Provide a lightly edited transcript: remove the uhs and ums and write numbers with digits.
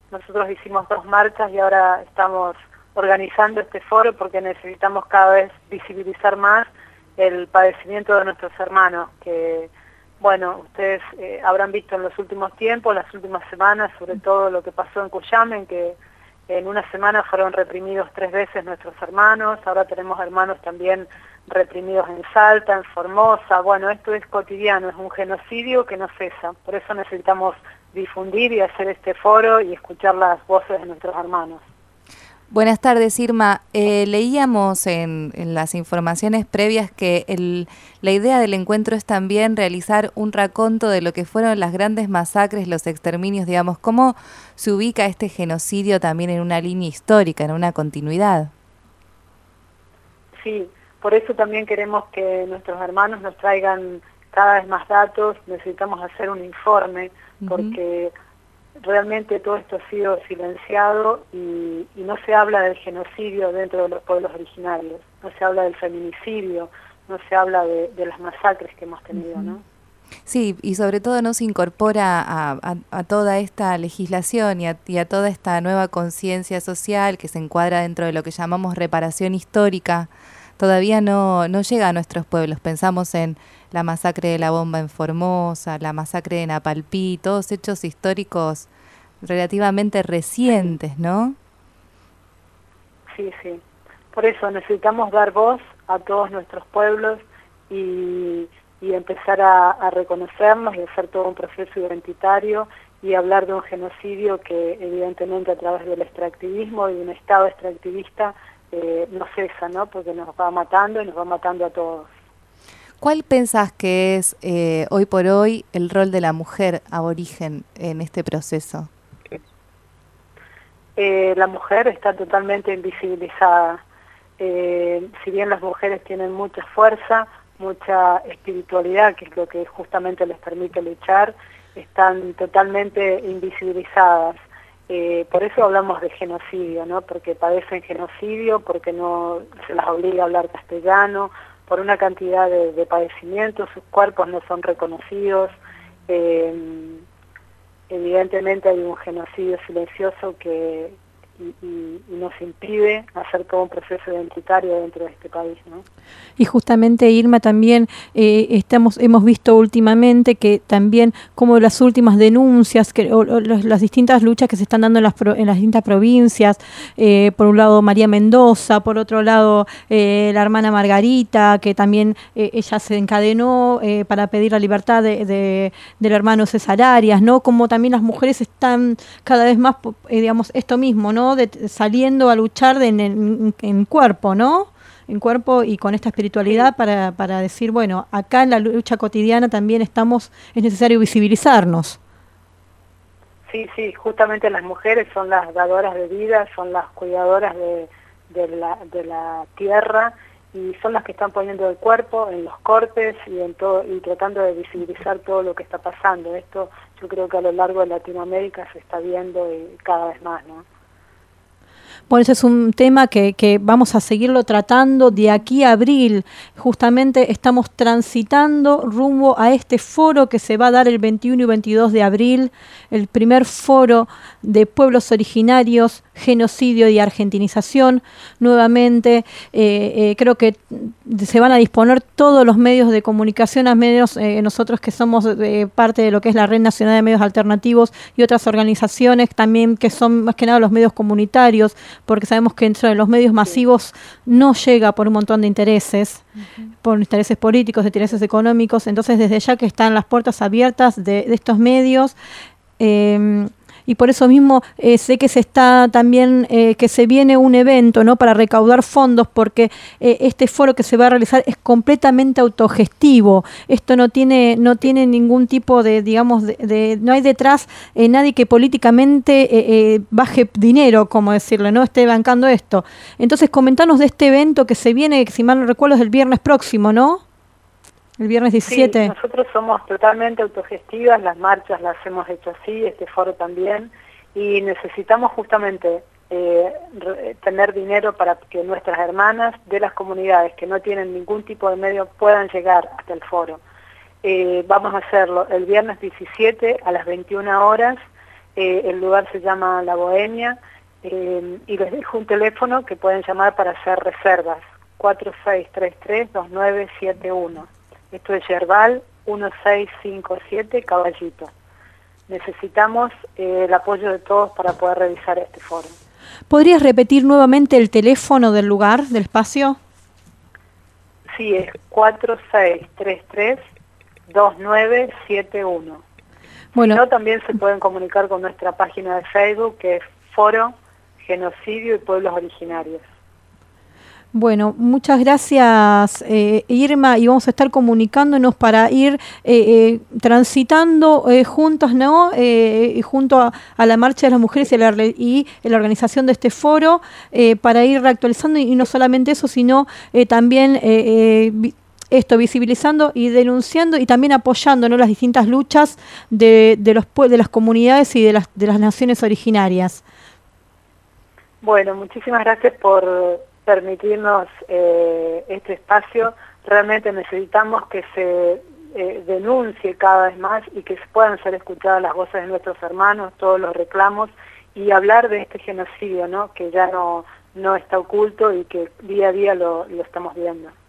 nosotros hicimos 2 marchas y ahora estamos organizando este foro porque necesitamos cada vez visibilizar más el padecimiento de nuestros hermanos, que, bueno, ustedes habrán visto en los últimos tiempos, las últimas semanas, sobre todo lo que pasó en Cuyamen, que en una semana fueron reprimidos 3 veces nuestros hermanos, ahora tenemos hermanos también reprimidos en Salta, en Formosa. Bueno, esto es cotidiano, es un genocidio que no cesa, por eso necesitamos difundir y hacer este foro y escuchar las voces de nuestros hermanos. Buenas tardes, Irma. Leíamos en las informaciones previas que la idea del encuentro es también realizar un raconto de lo que fueron las grandes masacres, los exterminios, digamos. ¿Cómo se ubica este genocidio también en una línea histórica, en una continuidad? Sí, por eso también queremos que nuestros hermanos nos traigan cada vez más datos, necesitamos hacer un informe, porque realmente todo esto ha sido silenciado y no se habla del genocidio dentro de los pueblos originarios, no se habla del feminicidio, no se habla de las masacres que hemos tenido, ¿no? Sí, y sobre todo no se incorpora a toda esta legislación y a toda esta nueva conciencia social que se encuadra dentro de lo que llamamos reparación histórica. Todavía no llega a nuestros pueblos. Pensamos en la masacre de la bomba en Formosa, la masacre de Napalpí, todos hechos históricos relativamente recientes, ¿no? Sí, sí. Por eso necesitamos dar voz a todos nuestros pueblos y empezar a reconocernos y hacer todo un proceso identitario y hablar de un genocidio que evidentemente a través del extractivismo y de un Estado extractivista no cesa, ¿no? Porque nos va matando y nos va matando a todos. ¿Cuál pensás que es hoy por hoy el rol de la mujer aborigen en este proceso? La mujer está totalmente invisibilizada. Si bien las mujeres tienen mucha fuerza, mucha espiritualidad, que es lo que justamente les permite luchar, están totalmente invisibilizadas. Por eso hablamos de genocidio, ¿no? Porque padecen genocidio, porque no se las obliga a hablar castellano, por una cantidad de padecimientos, sus cuerpos no son reconocidos. Evidentemente hay un genocidio silencioso que nos impide hacer todo un proceso identitario dentro de este país, ¿no? Y justamente, Irma, también hemos visto últimamente que también como las últimas denuncias, las distintas luchas que se están dando en las distintas provincias, por un lado María Mendoza, por otro lado la hermana Margarita, que también ella se encadenó para pedir la libertad del hermano César Arias, ¿no? Como también las mujeres están cada vez más, digamos, esto mismo, ¿no? Saliendo a luchar en cuerpo, ¿no? En cuerpo y con esta espiritualidad, sí, para decir, bueno, acá en la lucha cotidiana también es necesario visibilizarnos. Sí, sí, justamente las mujeres son las dadoras de vida, son las cuidadoras de la tierra y son las que están poniendo el cuerpo en los cortes y en todo, y tratando de visibilizar todo lo que está pasando. Esto yo creo que a lo largo de Latinoamérica se está viendo cada vez más, ¿no? Bueno, ese es un tema que vamos a seguirlo tratando de aquí a abril. Justamente estamos transitando rumbo a este foro que se va a dar el 21 y 22 de abril, el primer foro de pueblos originarios, genocidio y argentinización. Nuevamente, creo que se van a disponer todos los medios de comunicación, a medios, nosotros que somos parte de lo que es la Red Nacional de Medios Alternativos y otras organizaciones también que son más que nada los medios comunitarios, porque sabemos que dentro de los medios masivos no llega por un montón de intereses, por intereses políticos, intereses económicos. Entonces, desde ya que están las puertas abiertas de estos medios, y por eso mismo sé que se está también, que se viene un evento, ¿no?, para recaudar fondos, porque este foro que se va a realizar es completamente autogestivo. Esto no tiene ningún tipo de, digamos, no hay detrás nadie que políticamente baje dinero, como decirle, no esté bancando esto. Entonces, comentanos de este evento que se viene, que si mal no recuerdo es el viernes próximo, ¿no? El viernes 17. Sí, nosotros somos totalmente autogestivas, las marchas las hemos hecho así, este foro también, y necesitamos justamente tener dinero para que nuestras hermanas de las comunidades que no tienen ningún tipo de medio puedan llegar hasta el foro. Vamos a hacerlo el viernes 17 a las 21 horas el lugar se llama La Bohemia, y les dejo un teléfono que pueden llamar para hacer reservas, 4633-2971. Esto es Yerbal 1657 Caballito. Necesitamos el apoyo de todos para poder realizar este foro. ¿Podrías repetir nuevamente el teléfono del lugar, del espacio? Sí, es 4633-2971. Bueno, Si no, también se pueden comunicar con nuestra página de Facebook, que es Foro Genocidio y Pueblos Originarios. bueno, muchas gracias, Irma, y vamos a estar comunicándonos para ir transitando juntos, ¿no? Junto a la Marcha de las Mujeres y la organización de este foro, para ir reactualizando, y no solamente eso, sino también visibilizando y denunciando y también apoyando, ¿no?, las distintas luchas de las comunidades y de las naciones originarias. Bueno, muchísimas gracias por permitirnos este espacio. Realmente necesitamos que se denuncie cada vez más y que puedan ser escuchadas las voces de nuestros hermanos, todos los reclamos, y hablar de este genocidio, ¿no?, que ya no está oculto y que día a día lo estamos viendo.